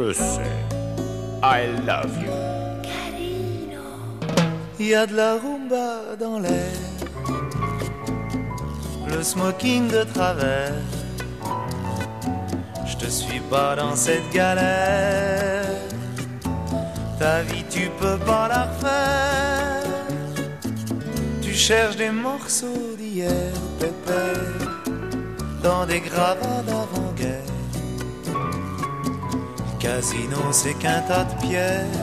le sais. I love you. Il y a de la rumba dans l'air, le smoking de travers. Je te suis pas dans cette galère. Ta vie tu peux pas la refaire. Tu cherches des morceaux d'hier, pépère, dans des gravats d'avant-guerre. Casino c'est qu'un tas de pierres.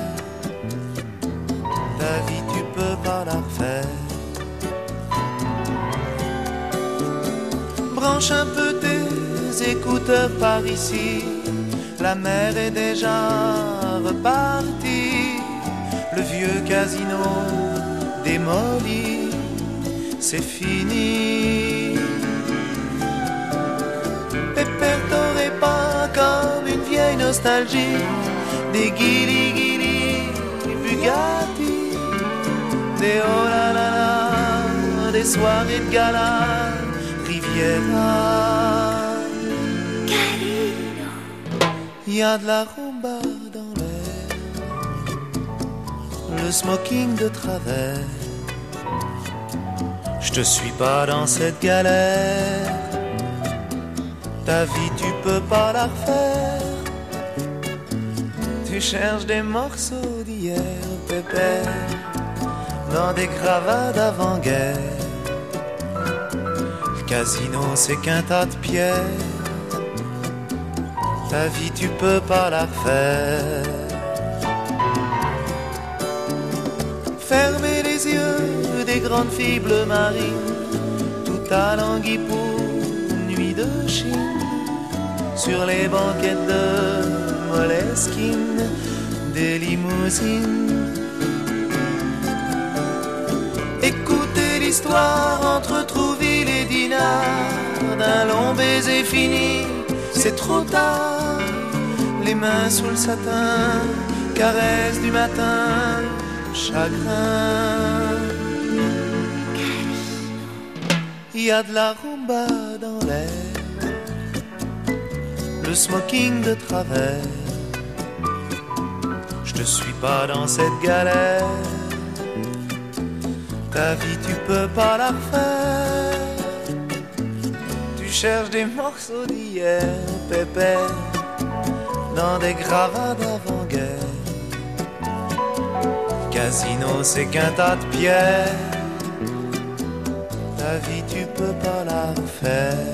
Ta vie tu peux pas la refaire. Branche un peu tes écouteurs par ici. La mer est déjà repartie. Le vieux casino démoli, c'est fini. Pépère, t'aurais pas comme une vieille nostalgie des guili-guili Bugatti, des oh là là là, des soirées de gala Riviera. Il y a de la rumba dans l'air, le smoking de travers. Je te suis pas dans cette galère. Ta vie tu peux pas la refaire. Tu cherches des morceaux d'hier, pépère, dans des cravates d'avant-guerre. Le casino c'est qu'un tas de pierres. Ta vie tu peux pas la refaire. Fermez les yeux des grandes filles bleues marines, tout à l'anguille pour nuit de Chine. Sur les banquettes de Moleskine, des limousines. Écoutez l'histoire entre Trouville et Dinard, d'un long baiser fini, c'est trop tard. Les mains sous le satin, caresse du matin, chagrin. Il y a de la rumba dans l'air, le smoking de travers. Je te suis pas dans cette galère. Ta vie tu peux pas la refaire. Tu cherches des morceaux d'hier, pépère, dans des gravats d'avant-guerre. Casino c'est qu'un tas de pierres. Ta vie tu peux pas la refaire.